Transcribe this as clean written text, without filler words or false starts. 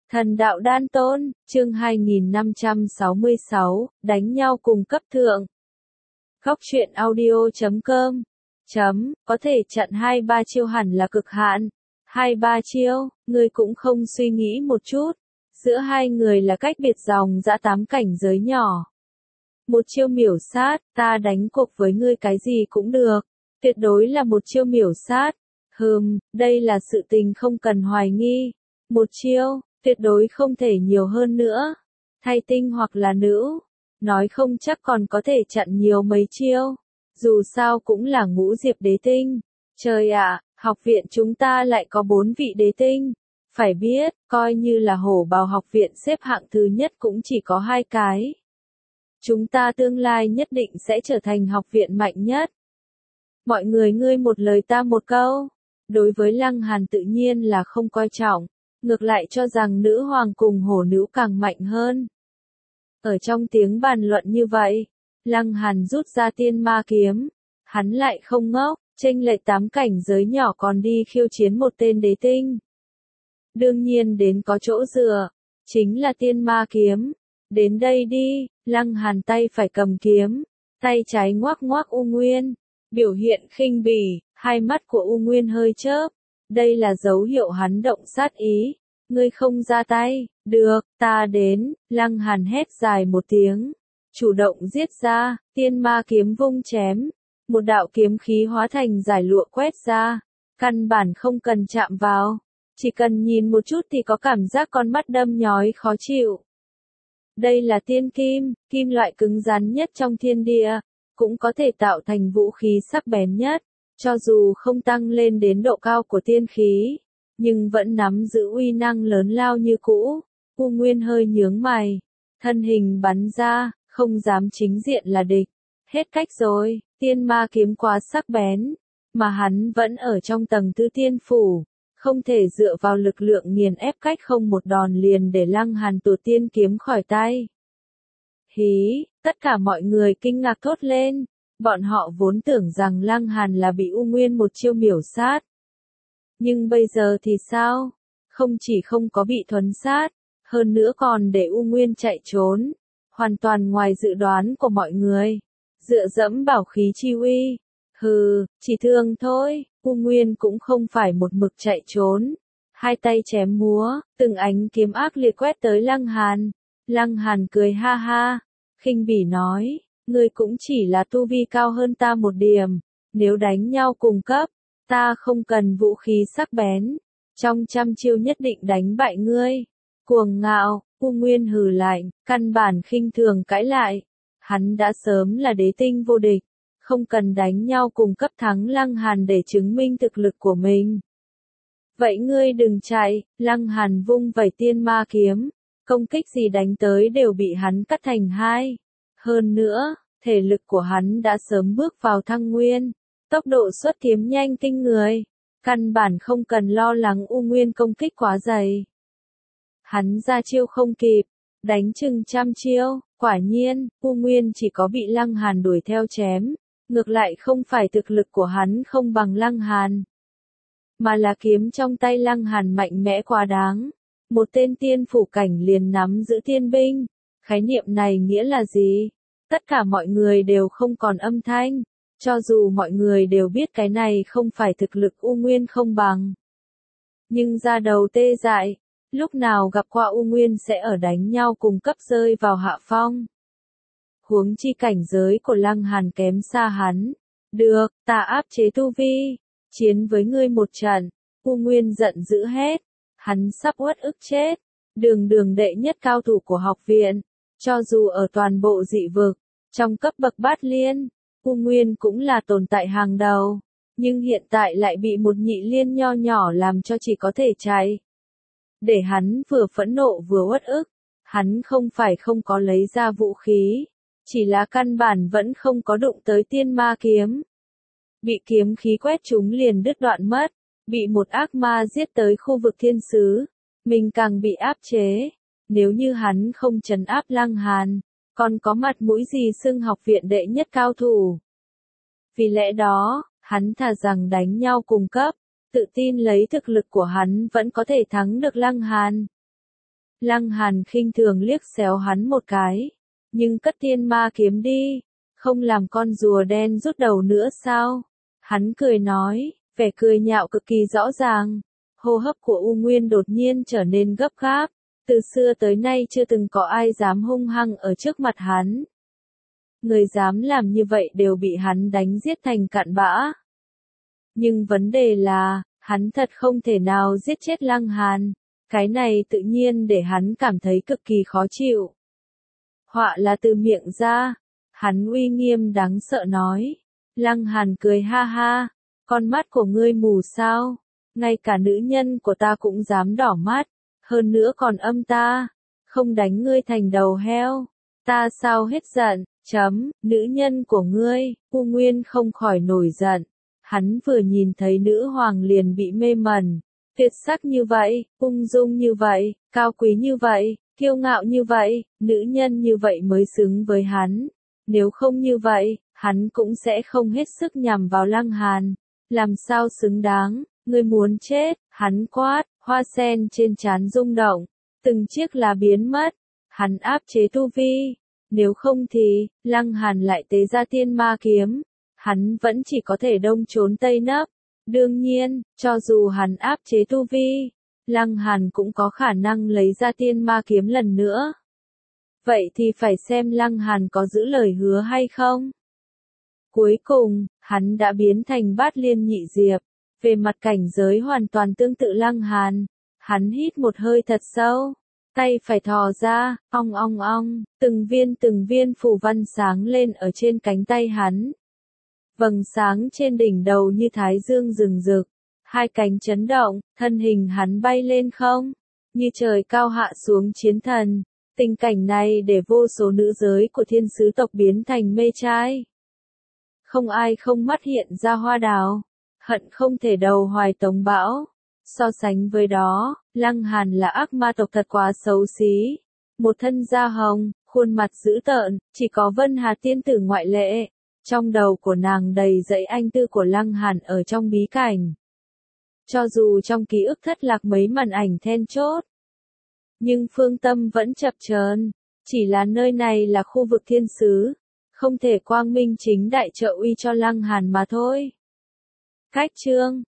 Thần đạo đan tôn, chương 2566, đánh nhau cùng cấp thượng. Góc truyện audio.com có thể chặn 2-3 chiêu hẳn là cực hạn. 2-3 chiêu, ngươi cũng không suy nghĩ một chút. Giữa hai người là cách biệt dòng dã 8 cảnh giới nhỏ. Một chiêu miểu sát, ta đánh cuộc với ngươi cái gì cũng được. Tuyệt đối là một chiêu miểu sát. Đây là sự tình không cần hoài nghi. Một chiêu, tuyệt đối không thể nhiều hơn nữa. Thay tinh hoặc là nữ, nói không chắc còn có thể chặn nhiều mấy chiêu. Dù sao cũng là ngũ diệp đế tinh. Trời ạ, học viện chúng ta lại có 4 vị đế tinh. Phải biết, coi như là hổ bào học viện xếp hạng thứ nhất cũng chỉ có 2 cái. Chúng ta tương lai nhất định sẽ trở thành học viện mạnh nhất. Mọi người ngươi một lời ta một câu. Đối với Lăng Hàn tự nhiên là không coi trọng. Ngược lại cho rằng nữ hoàng cùng hổ nữ càng mạnh hơn. Ở trong tiếng bàn luận như vậy, Lăng Hàn rút ra tiên ma kiếm. Hắn lại không ngốc, chênh lệch 8 cảnh giới nhỏ còn đi khiêu chiến một tên đế tinh. Đương nhiên đến có chỗ dựa, chính là tiên ma kiếm. Đến đây đi, Lăng Hàn tay phải cầm kiếm, tay trái ngoắc ngoắc U Nguyên, biểu hiện khinh bỉ, hai mắt của U Nguyên hơi chớp. Đây là dấu hiệu hắn động sát ý. Ngươi không ra tay, được, ta đến. Lăng Hàn hét dài một tiếng, chủ động giết ra, tiên ma kiếm vung chém. Một đạo kiếm khí hóa thành giải lụa quét ra, căn bản không cần chạm vào. Chỉ cần nhìn một chút thì có cảm giác con mắt đâm nhói khó chịu. Đây là tiên kim, kim loại cứng rắn nhất trong thiên địa, cũng có thể tạo thành vũ khí sắc bén nhất, cho dù không tăng lên đến độ cao của tiên khí, nhưng vẫn nắm giữ uy năng lớn lao như cũ. U Nguyên hơi nhướng mày, thân hình bắn ra, không dám chính diện là địch. Hết cách rồi, tiên ma kiếm quá sắc bén, mà hắn vẫn ở trong tầng tư tiên phủ, không thể dựa vào lực lượng nghiền ép cách không một đòn liền để Lăng Hàn tuột tiên kiếm khỏi tay. Hí, tất cả mọi người kinh ngạc thốt lên, bọn họ vốn tưởng rằng Lăng Hàn là bị U Nguyên một chiêu miểu sát. Nhưng bây giờ thì sao? Không chỉ không có bị thuần sát, hơn nữa còn để U Nguyên chạy trốn, hoàn toàn ngoài dự đoán của mọi người. Dựa dẫm bảo khí chi uy, chỉ thương thôi. U Nguyên cũng không phải một mực chạy trốn, hai tay chém múa, từng ánh kiếm ác liệt quét tới Lăng Hàn. Lăng Hàn cười ha ha, khinh bỉ nói, ngươi cũng chỉ là tu vi cao hơn ta một điểm, nếu đánh nhau cùng cấp, ta không cần vũ khí sắc bén, trong 100 chiêu nhất định đánh bại ngươi. Cuồng ngạo, U Nguyên hừ lạnh, căn bản khinh thường cãi lại. Hắn đã sớm là đế tinh vô địch, không cần đánh nhau cùng cấp thắng Lăng Hàn để chứng minh thực lực của mình. Vậy ngươi đừng chạy. Lăng Hàn vung vẩy tiên ma kiếm, công kích gì đánh tới đều bị hắn cắt thành hai. Hơn nữa, thể lực của hắn đã sớm bước vào thăng nguyên, tốc độ xuất kiếm nhanh kinh người, căn bản không cần lo lắng U Nguyên công kích quá dày. Hắn ra chiêu không kịp, đánh chừng 100 chiêu, quả nhiên, U Nguyên chỉ có bị Lăng Hàn đuổi theo chém, ngược lại không phải thực lực của hắn không bằng Lăng Hàn, mà là kiếm trong tay Lăng Hàn mạnh mẽ quá đáng. Một tên tiên phủ cảnh liền nắm giữ tiên binh, khái niệm này nghĩa là gì? Tất cả mọi người đều không còn âm thanh, cho dù mọi người đều biết cái này không phải thực lực U Nguyên không bằng. Nhưng da đầu tê dại, lúc nào gặp qua U Nguyên sẽ ở đánh nhau cùng cấp rơi vào hạ phong. Huống chi cảnh giới của Lăng Hàn kém xa hắn. Được, ta áp chế tu vi, chiến với ngươi một trận. U Nguyên giận dữ hét, hắn sắp uất ức chết. Đường đệ nhất cao thủ của học viện, cho dù ở toàn bộ dị vực, trong cấp bậc bát liên, U Nguyên cũng là tồn tại hàng đầu, nhưng hiện tại lại bị một nhị liên nho nhỏ làm cho chỉ có thể chạy. Để hắn vừa phẫn nộ vừa uất ức, hắn không phải không có lấy ra vũ khí, chỉ là căn bản vẫn không có đụng tới tiên ma kiếm. Bị kiếm khí quét trúng liền đứt đoạn mất, bị một ác ma giết tới khu vực thiên sứ, mình càng bị áp chế. Nếu như hắn không trấn áp Lăng Hàn, còn có mặt mũi gì xưng học viện đệ nhất cao thủ. Vì lẽ đó, hắn thà rằng đánh nhau cùng cấp, tự tin lấy thực lực của hắn vẫn có thể thắng được Lăng Hàn. Lăng Hàn khinh thường liếc xéo hắn một cái. Nhưng cất thiên ma kiếm đi. Không làm con rùa đen rút đầu nữa sao? Hắn cười nói, vẻ cười nhạo cực kỳ rõ ràng. Hô hấp của U Nguyên đột nhiên trở nên gấp gáp. Từ xưa tới nay chưa từng có ai dám hung hăng ở trước mặt hắn. Người dám làm như vậy đều bị hắn đánh giết thành cặn bã. Nhưng vấn đề là, hắn thật không thể nào giết chết Lăng Hàn. Cái này tự nhiên để hắn cảm thấy cực kỳ khó chịu. Họa là từ miệng ra. Hắn uy nghiêm đáng sợ nói. Lăng Hàn cười ha ha. Con mắt của ngươi mù sao? Ngay cả nữ nhân của ta cũng dám đỏ mắt. Hơn nữa còn âm ta. Không đánh ngươi thành đầu heo. Ta sao hết giận? Nữ nhân của ngươi. U Nguyên không khỏi nổi giận. Hắn vừa nhìn thấy nữ hoàng liền bị mê mẩn. Tuyệt sắc như vậy, ung dung như vậy, cao quý như vậy, kiêu ngạo như vậy, nữ nhân như vậy mới xứng với hắn. Nếu không như vậy, hắn cũng sẽ không hết sức nhằm vào Lăng Hàn. Làm sao xứng đáng, ngươi muốn chết, hắn quát, hoa sen trên trán rung động, từng chiếc lá biến mất, hắn áp chế tu vi. Nếu không thì, Lăng Hàn lại tế ra thiên ma kiếm, hắn vẫn chỉ có thể đông trốn tây nấp. Đương nhiên, cho dù hắn áp chế tu vi, Lăng Hàn cũng có khả năng lấy ra thiên ma kiếm lần nữa. Vậy thì phải xem Lăng Hàn có giữ lời hứa hay không. Cuối cùng, hắn đã biến thành Bát Liên Nhị Diệp, về mặt cảnh giới hoàn toàn tương tự Lăng Hàn. Hắn hít một hơi thật sâu, tay phải thò ra, ong ong ong, từng viên phù văn sáng lên ở trên cánh tay hắn. Vầng sáng trên đỉnh đầu như thái dương rừng rực, hai cánh chấn động, thân hình hắn bay lên không, như trời cao hạ xuống chiến thần. Tình cảnh này để vô số nữ giới của thiên sứ tộc biến thành mê trai. Không ai không mắt hiện ra hoa đào, hận không thể đầu hoài tống bão. So sánh với đó, Lăng Hàn là ác ma tộc thật quá xấu xí. Một thân da hồng, khuôn mặt dữ tợn, chỉ có Vân Hà tiên tử ngoại lệ. Trong đầu của nàng đầy dẫy anh tư của Lăng Hàn ở trong bí cảnh. Cho dù trong ký ức thất lạc mấy màn ảnh then chốt, nhưng phương tâm vẫn chập chờn. Chỉ là nơi này là khu vực thiên sứ, không thể quang minh chính đại trợ uy cho Lăng Hàn mà thôi. Cách chương